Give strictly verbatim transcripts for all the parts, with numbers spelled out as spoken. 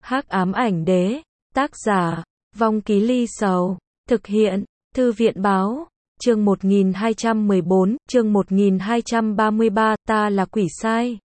Hắc ám ảnh đế, tác giả, Vong Ký Ly Sầu, thực hiện, Thư viện báo, chương một nghìn hai trăm mười bốn, chương một nghìn hai trăm ba mươi ba, ta là quỷ sai.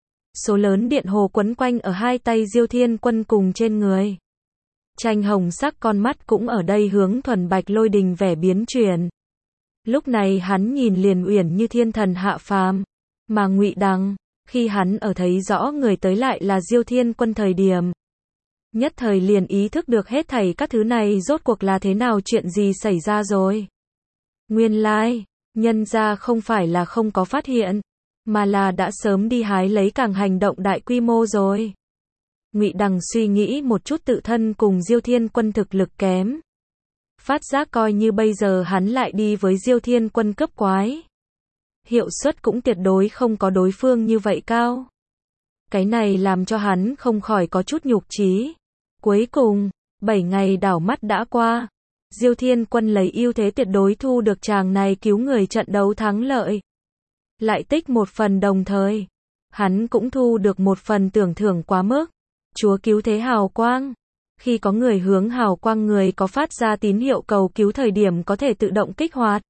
Số lớn điện hồ quấn quanh ở hai tay Diêu Thiên Quân cùng trên người. Tranh hồng sắc con mắt cũng ở đây hướng thuần bạch lôi đình vẻ biến chuyển. Lúc này hắn nhìn liền uyển như thiên thần hạ phàm, mà Ngụy Đằng, khi hắn ở thấy rõ người tới lại là Diêu Thiên Quân thời điểm, nhất thời liền ý thức được hết thảy các thứ này rốt cuộc là thế nào, chuyện gì xảy ra rồi. Nguyên lai, nhân gia không phải là không có phát hiện, mà là đã sớm đi hái lấy càng hành động đại quy mô rồi. Ngụy Đằng suy nghĩ một chút tự thân cùng Diêu Thiên Quân thực lực kém. Phát giác coi như bây giờ hắn lại đi với Diêu Thiên Quân cấp quái, hiệu suất cũng tuyệt đối không có đối phương như vậy cao. Cái này làm cho hắn không khỏi có chút nhục chí. Cuối cùng, bảy ngày đảo mắt đã qua. Diêu Thiên Quân lấy ưu thế tuyệt đối thu được tràng này cứu người trận đấu thắng lợi. Lại tích một phần, đồng thời, hắn cũng thu được một phần tưởng thưởng quá mức. Chúa cứu thế hào quang. Khi có người hướng hào quang người có phát ra tín hiệu cầu cứu thời điểm có thể tự động kích hoạt.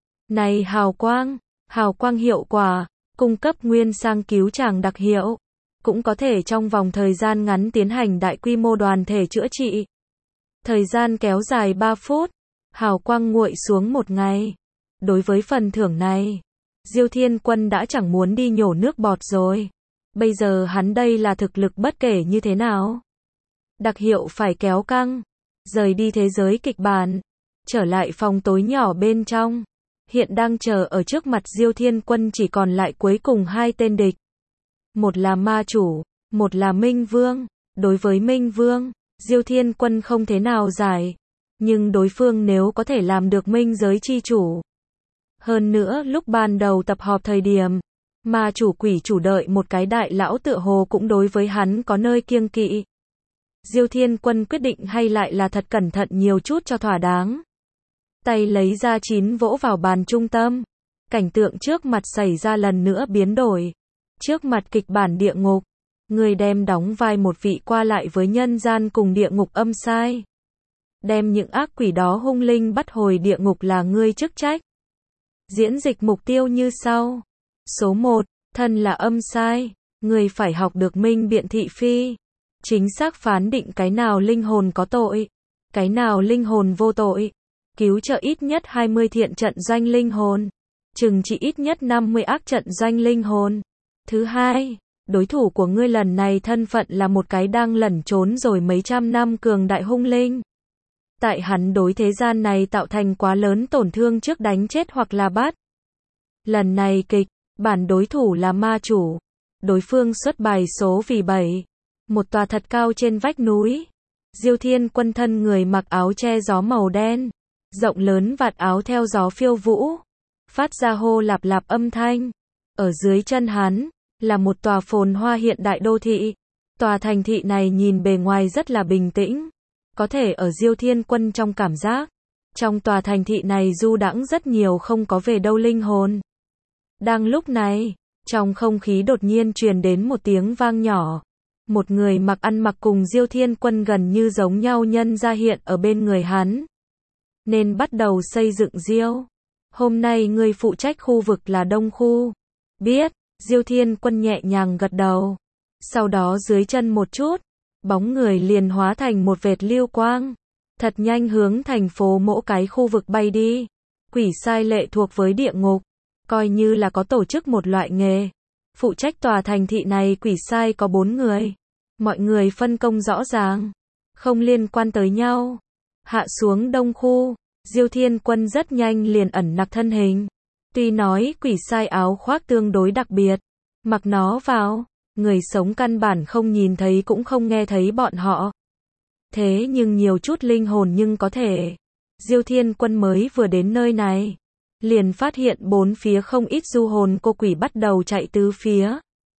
Này hào quang, hào quang hiệu quả, cung cấp nguyên sang cứu chàng đặc hiệu. Cũng có thể trong vòng thời gian ngắn tiến hành đại quy mô đoàn thể chữa trị. Thời gian kéo dài ba phút, hào quang nguội xuống một ngày. Đối với phần thưởng này, Diêu Thiên Quân đã chẳng muốn đi nhổ nước bọt rồi. Bây giờ hắn đây là thực lực bất kể như thế nào. Đặc hiệu phải kéo căng, rời đi thế giới kịch bản, trở lại phòng tối nhỏ bên trong. Hiện đang chờ ở trước mặt Diêu Thiên Quân chỉ còn lại cuối cùng hai tên địch. Một là ma chủ, một là Minh Vương. Đối với Minh Vương, Diêu Thiên Quân không thế nào giải. Nhưng đối phương nếu có thể làm được minh giới chi chủ. Hơn nữa lúc ban đầu tập họp thời điểm, ma chủ quỷ chủ đợi một cái đại lão tựa hồ cũng đối với hắn có nơi kiêng kỵ. Diêu Thiên Quân quyết định hay lại là thật cẩn thận nhiều chút cho thỏa đáng. Tay lấy ra chín vỗ vào bàn trung tâm. Cảnh tượng trước mặt xảy ra lần nữa biến đổi. Trước mặt kịch bản địa ngục, người đem đóng vai một vị qua lại với nhân gian cùng địa ngục âm sai. Đem những ác quỷ đó hung linh bắt hồi địa ngục là ngươi chức trách. Diễn dịch mục tiêu như sau. Số một, thân là âm sai, người phải học được minh biện thị phi. Chính xác phán định cái nào linh hồn có tội, cái nào linh hồn vô tội. Cứu trợ ít nhất hai mươi thiện trận doanh linh hồn. Trừng trị ít nhất năm mươi ác trận doanh linh hồn. Thứ hai, đối thủ của ngươi lần này thân phận là một cái đang lẩn trốn rồi mấy trăm năm cường đại hung linh. Tại hắn đối thế gian này tạo thành quá lớn tổn thương trước đánh chết hoặc là bắt. Lần này kịch, bản đối thủ là ma chủ. Đối phương xuất bài số vì bảy. Một tòa thật cao trên vách núi. Diêu Thiên Quân thân người mặc áo che gió màu đen. Rộng lớn vạt áo theo gió phiêu vũ. Phát ra hô lạp lạp âm thanh. Ở dưới chân hắn, là một tòa phồn hoa hiện đại đô thị. Tòa thành thị này nhìn bề ngoài rất là bình tĩnh. Có thể ở Diêu Thiên Quân trong cảm giác, trong tòa thành thị này du đãng rất nhiều không có về đâu linh hồn. Đang lúc này, trong không khí đột nhiên truyền đến một tiếng vang nhỏ. Một người mặc ăn mặc cùng Diêu Thiên Quân gần như giống nhau nhân ra hiện ở bên người hắn. Nên bắt đầu xây dựng Diêu. Hôm nay người phụ trách khu vực là Đông Khu. Biết, Diêu Thiên Quân nhẹ nhàng gật đầu. Sau đó dưới chân một chút, bóng người liền hóa thành một vệt lưu quang. Thật nhanh hướng thành phố mỗi cái khu vực bay đi. Quỷ sai lệ thuộc với địa ngục. Coi như là có tổ chức một loại nghề. Phụ trách tòa thành thị này quỷ sai có bốn người. Mọi người phân công rõ ràng. Không liên quan tới nhau. Hạ xuống Đông Khu. Diêu Thiên Quân rất nhanh liền ẩn nặc thân hình. Tuy nói quỷ sai áo khoác tương đối đặc biệt. Mặc nó vào, người sống căn bản không nhìn thấy cũng không nghe thấy bọn họ. Thế nhưng nhiều chút linh hồn nhưng có thể. Diêu Thiên Quân mới vừa đến nơi này, liền phát hiện bốn phía không ít du hồn cô quỷ bắt đầu chạy tứ phía.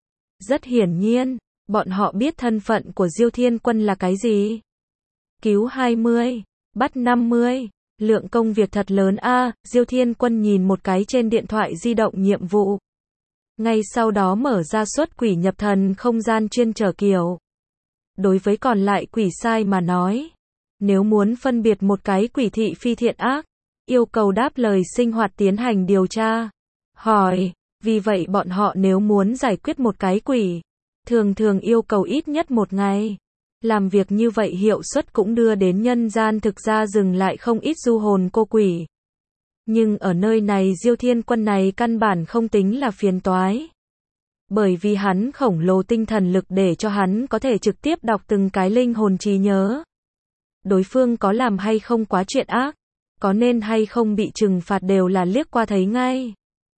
Rất hiển nhiên, bọn họ biết thân phận của Diêu Thiên Quân là cái gì. Cứu hai mươi, bắt năm mươi, lượng công việc thật lớn a. À, Diêu Thiên Quân nhìn một cái trên điện thoại di động nhiệm vụ. Ngay sau đó mở ra xuất quỷ nhập thần không gian chuyên trở kiểu. Đối với còn lại quỷ sai mà nói, nếu muốn phân biệt một cái quỷ thị phi thiện ác, yêu cầu đáp lời sinh hoạt tiến hành điều tra, hỏi. Vì vậy bọn họ nếu muốn giải quyết một cái quỷ, thường thường yêu cầu ít nhất một ngày. Làm việc như vậy hiệu suất cũng đưa đến nhân gian thực ra dừng lại không ít du hồn cô quỷ. Nhưng ở nơi này Diêu Thiên Quân này căn bản không tính là phiền toái. Bởi vì hắn khổng lồ tinh thần lực để cho hắn có thể trực tiếp đọc từng cái linh hồn trí nhớ. Đối phương có làm hay không quá chuyện ác, có nên hay không bị trừng phạt đều là liếc qua thấy ngay.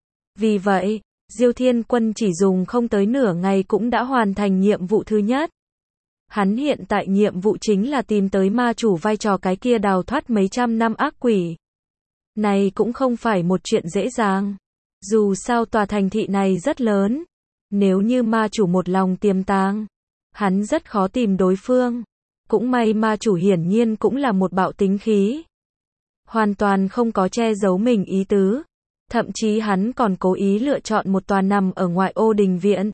Vì vậy, Diêu Thiên Quân chỉ dùng không tới nửa ngày cũng đã hoàn thành nhiệm vụ thứ nhất. Hắn hiện tại nhiệm vụ chính là tìm tới ma chủ vai trò cái kia đào thoát mấy trăm năm ác quỷ. Này cũng không phải một chuyện dễ dàng. Dù sao tòa thành thị này rất lớn. Nếu như ma chủ một lòng tiềm tàng, hắn rất khó tìm đối phương. Cũng may ma chủ hiển nhiên cũng là một bạo tính khí. Hoàn toàn không có che giấu mình ý tứ. Thậm chí hắn còn cố ý lựa chọn một tòa nằm ở ngoại ô đình viện.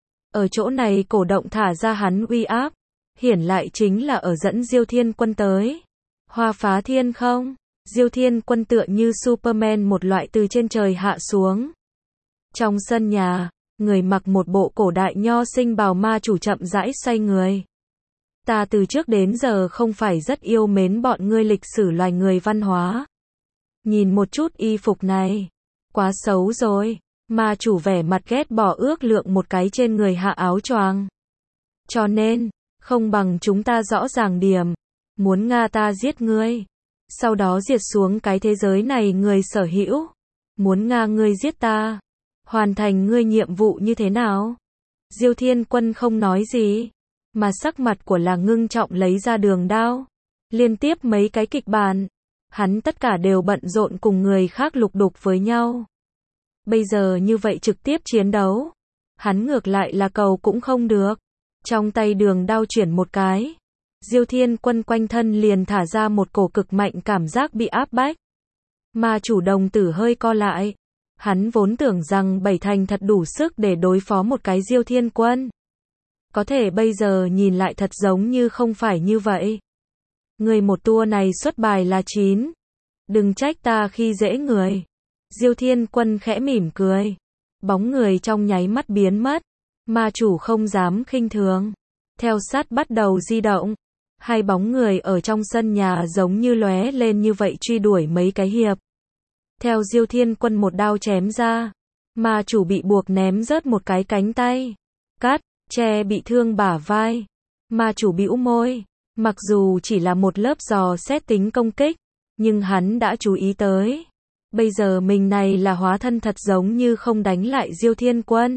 Ở chỗ này cổ động thả ra hắn uy áp. Hiển lại chính là ở dẫn Diêu Thiên Quân tới. Hoa phá thiên không? Diêu Thiên Quân tựa như Superman một loại từ trên trời hạ xuống. Trong sân nhà, người mặc một bộ cổ đại nho sinh bào ma chủ chậm rãi xoay người. Ta từ trước đến giờ không phải rất yêu mến bọn ngươi lịch sử loài người văn hóa. Nhìn một chút y phục này. Quá xấu rồi. Ma chủ vẻ mặt ghét bỏ ước lượng một cái trên người hạ áo choàng. Cho nên, không bằng chúng ta rõ ràng điểm. Muốn Nga ta giết ngươi. Sau đó diệt xuống cái thế giới này người sở hữu. Muốn Nga ngươi giết ta. Hoàn thành ngươi nhiệm vụ như thế nào? Diêu Thiên Quân không nói gì. Mà sắc mặt của là ngưng trọng lấy ra đường đao. Liên tiếp mấy cái kịch bản. Hắn tất cả đều bận rộn cùng người khác lục đục với nhau. Bây giờ như vậy trực tiếp chiến đấu. Hắn ngược lại là cầu cũng không được. Trong tay đường đao chuyển một cái. Diêu Thiên Quân quanh thân liền thả ra một cổ cực mạnh cảm giác bị áp bách. Ma chủ đồng tử hơi co lại. Hắn vốn tưởng rằng bảy thành thật đủ sức để đối phó một cái Diêu Thiên Quân. Có thể bây giờ nhìn lại thật giống như không phải như vậy. Người một tour này xuất bài là chín. Đừng trách ta khi dễ người. Diêu Thiên Quân khẽ mỉm cười. Bóng người trong nháy mắt biến mất. Ma chủ không dám khinh thường. Theo sát bắt đầu di động. Hai bóng người ở trong sân nhà giống như lóe lên như vậy truy đuổi mấy cái hiệp. Theo Diêu Thiên Quân một đao chém ra. Ma chủ bị buộc ném rớt một cái cánh tay. Cắt, che bị thương bả vai. Ma chủ bĩu môi. Mặc dù chỉ là một lớp dò xét tính công kích. Nhưng hắn đã chú ý tới. Bây giờ mình này là hóa thân thật giống như không đánh lại Diêu Thiên Quân.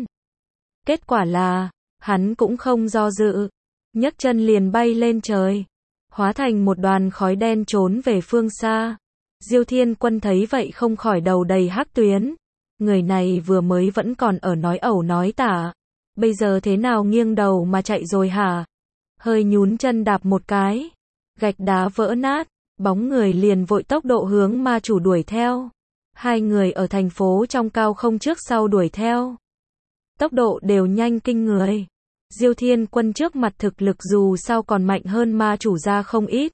Kết quả là, hắn cũng không do dự. Nhấc chân liền bay lên trời. Hóa thành một đoàn khói đen trốn về phương xa. Diêu Thiên Quân thấy vậy không khỏi đầu đầy hắc tuyến. Người này vừa mới vẫn còn ở nói ẩu nói tả. Bây giờ thế nào nghiêng đầu mà chạy rồi hả? Hơi nhún chân đạp một cái. Gạch đá vỡ nát. Bóng người liền vội tốc độ hướng ma chủ đuổi theo. Hai người ở thành phố trong cao không trước sau đuổi theo. Tốc độ đều nhanh kinh người. Diêu Thiên Quân trước mặt thực lực dù sao còn mạnh hơn ma chủ ra không ít.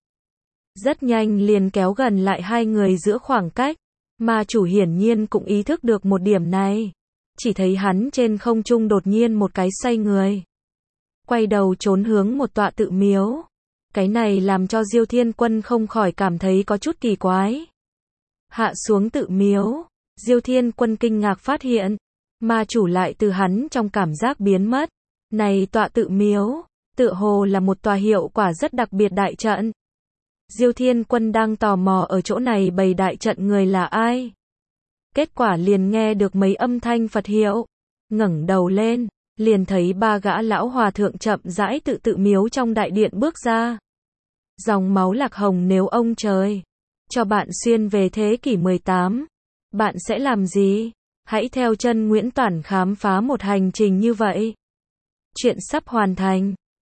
Rất nhanh liền kéo gần lại hai người giữa khoảng cách. Ma chủ hiển nhiên cũng ý thức được một điểm này. Chỉ thấy hắn trên không trung đột nhiên một cái xoay người. Quay đầu trốn hướng một tọa tự miếu. Cái này làm cho Diêu Thiên Quân không khỏi cảm thấy có chút kỳ quái. Hạ xuống tự miếu. Diêu Thiên Quân kinh ngạc phát hiện. Ma chủ lại từ hắn trong cảm giác biến mất. Này tọa tự miếu. Tựa hồ là một tòa hiệu quả rất đặc biệt đại trận. Diêu Thiên Quân đang tò mò ở chỗ này bày đại trận người là ai. Kết quả liền nghe được mấy âm thanh Phật hiệu. Ngẩng đầu lên. Liền thấy ba gã lão hòa thượng chậm rãi tự tự miếu trong đại điện bước ra. Dòng máu lạc hồng nếu ông trời cho bạn xuyên về thế kỷ mười tám, bạn sẽ làm gì? Hãy theo chân Nguyễn Toản khám phá một hành trình như vậy. Chuyện sắp hoàn thành.